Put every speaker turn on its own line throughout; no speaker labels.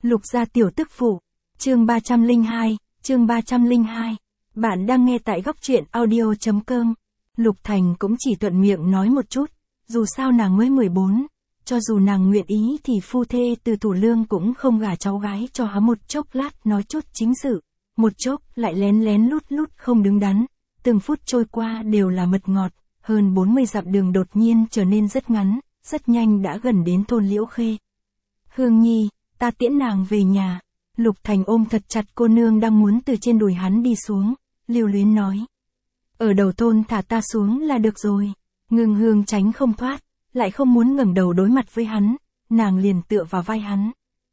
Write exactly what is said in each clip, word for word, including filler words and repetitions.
Lục gia tiểu tức phụ. Chương ba trăm lẻ hai, chương ba trăm lẻ hai. Bạn đang nghe tại góc truyện audio chấm com. Lục Thành cũng chỉ thuận miệng nói một chút, dù sao nàng mới mười bốn, cho dù nàng nguyện ý thì phu thê từ Thủ Lương cũng không gả cháu gái cho hắn. Một chốc lát nói chút chính sự, một chốc lại lén lén lút lút không đứng đắn, từng phút trôi qua đều là mật ngọt, hơn bốn mươi dặm đường đột nhiên trở nên rất ngắn, rất nhanh đã gần đến thôn Liễu Khê. Hương Nhi, ta tiễn nàng về nhà. Lục Thành ôm thật chặt cô nương đang muốn từ trên đùi hắn đi xuống, lưu luyến nói. Ở đầu thôn thả ta xuống là được rồi. Ngưng Hương tránh không thoát, lại không muốn ngẩng đầu đối mặt với hắn, nàng liền tựa vào vai hắn.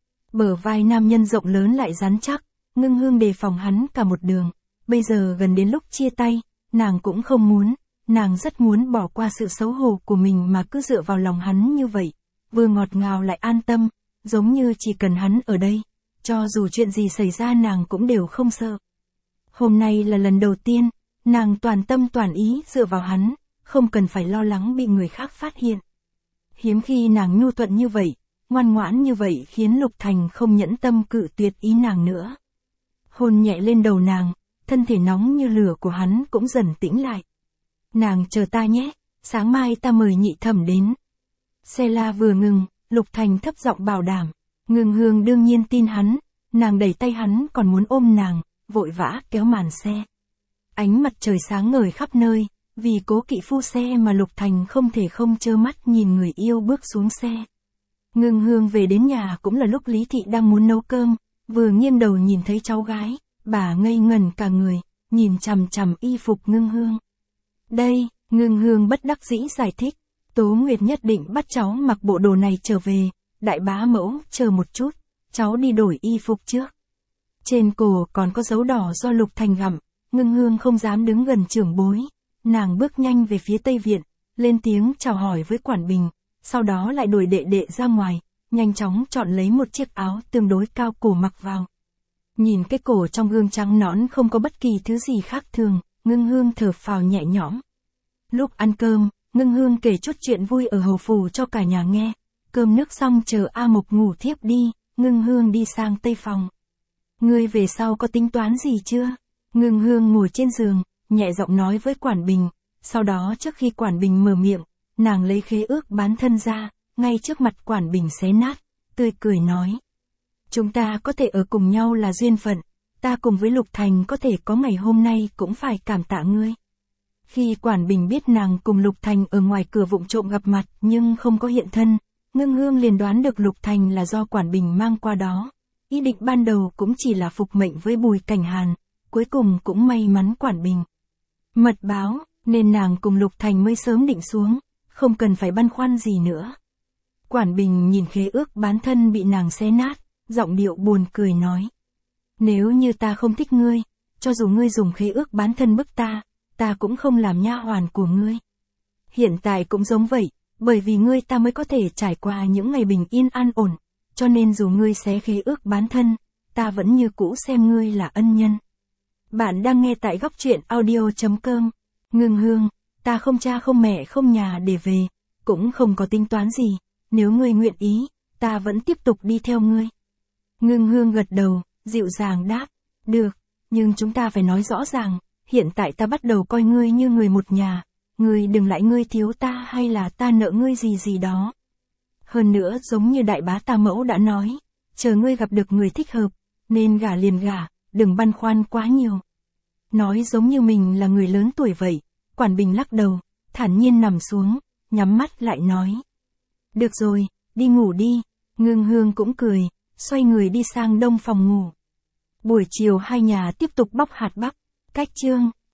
Bờ vai nam nhân rộng lớn lại rắn chắc, Ngưng Hương đề phòng hắn cả một đường, bây giờ gần đến lúc chia tay, nàng cũng không muốn, nàng rất muốn bỏ qua sự xấu hổ của mình mà cứ dựa vào lòng hắn như vậy, vừa ngọt ngào lại an tâm, giống như chỉ cần hắn ở đây, cho dù chuyện gì xảy ra nàng cũng đều không sợ. Hôm nay là lần đầu tiên, nàng toàn tâm toàn ý dựa vào hắn, không cần phải lo lắng bị người khác phát hiện. Hiếm khi nàng nhu thuận như vậy, ngoan ngoãn như vậy khiến Lục Thành không nhẫn tâm cự tuyệt ý nàng nữa. Hôn nhẹ lên đầu nàng, thân thể nóng như lửa của hắn cũng dần tĩnh lại. Nàng chờ ta nhé, sáng mai ta mời nhị thẩm đến. Xe la vừa ngừng, Lục Thành thấp giọng bảo đảm. Ngưng Hương đương nhiên tin hắn, nàng đẩy tay hắn còn muốn ôm nàng, vội vã kéo màn xe. Ánh mặt trời sáng ngời khắp nơi, vì cố kỵ phu xe mà Lục Thành không thể không trơ mắt nhìn người yêu bước xuống xe. Ngưng Hương về đến nhà cũng là lúc Lý Thị đang muốn nấu cơm, vừa nghiêng đầu nhìn thấy cháu gái, bà ngây ngẩn cả người, nhìn chằm chằm y phục Ngưng Hương. Đây, Ngưng Hương bất đắc dĩ giải thích, Tố Nguyệt nhất định bắt cháu mặc bộ đồ này trở về, đại bá mẫu, chờ một chút, cháu đi đổi y phục trước. Trên cổ còn có dấu đỏ do Lục Thành gặm, Ngưng Hương không dám đứng gần trưởng bối, nàng bước nhanh về phía Tây Viện, lên tiếng chào hỏi với Quản Bình, sau đó lại đuổi đệ đệ ra ngoài, nhanh chóng chọn lấy một chiếc áo tương đối cao cổ mặc vào. Nhìn cái cổ trong gương trắng nõn không có bất kỳ thứ gì khác thường, Ngưng Hương thở phào nhẹ nhõm. Lúc ăn cơm, Ngưng Hương kể chút chuyện vui ở Hầu Phủ cho cả nhà nghe. Cơm nước xong chờ A Mộc ngủ thiếp đi, Ngưng Hương đi sang tây phòng. Ngươi về sau có tính toán gì chưa? Ngưng Hương ngồi trên giường, nhẹ giọng nói với Quản Bình, sau đó trước khi Quản Bình mở miệng, nàng lấy khế ước bán thân ra, ngay trước mặt Quản Bình xé nát, tươi cười nói. Chúng ta có thể ở cùng nhau là duyên phận, ta cùng với Lục Thành có thể có ngày hôm nay cũng phải cảm tạ ngươi. Khi Quản Bình biết nàng cùng Lục Thành ở ngoài cửa vụng trộm gặp mặt nhưng không có hiện thân, Ngưng Hương liền đoán được Lục Thành là do Quản Bình mang qua đó. Ý định ban đầu cũng chỉ là phục mệnh với Bùi Cảnh Hàn, cuối cùng cũng may mắn Quản Bình mật báo, nên nàng cùng Lục Thành mới sớm định xuống, không cần phải băn khoăn gì nữa. Quản Bình nhìn khế ước bán thân bị nàng xé nát, giọng điệu buồn cười nói. Nếu như ta không thích ngươi, cho dù ngươi dùng khế ước bán thân bức ta, ta cũng không làm nha hoàn của ngươi. Hiện tại cũng giống vậy, bởi vì ngươi ta mới có thể trải qua những ngày bình yên an ổn, cho nên dù ngươi xé khế ước bán thân, ta vẫn như cũ xem ngươi là ân nhân. Bạn đang nghe tại góc truyện audio chấm com. Ngưng Hương, ta không cha không mẹ không nhà để về, cũng không có tính toán gì, nếu ngươi nguyện ý, ta vẫn tiếp tục đi theo ngươi. Ngưng Hương gật đầu, dịu dàng đáp, được, nhưng chúng ta phải nói rõ ràng, hiện tại ta bắt đầu coi ngươi như người một nhà, ngươi đừng lại ngươi thiếu ta hay là ta nợ ngươi gì gì đó. Hơn nữa giống như đại bá ta mẫu đã nói, chờ ngươi gặp được người thích hợp, nên gả liền gả, đừng băn khoăn quá nhiều. Nói giống như mình là người lớn tuổi vậy, Quản Bình lắc đầu, thản nhiên nằm xuống, nhắm mắt lại nói. Được rồi, đi ngủ đi. Ngưng Hương cũng cười, xoay người đi sang đông phòng ngủ. Buổi chiều hai nhà tiếp tục bóc hạt bắp, cách chương.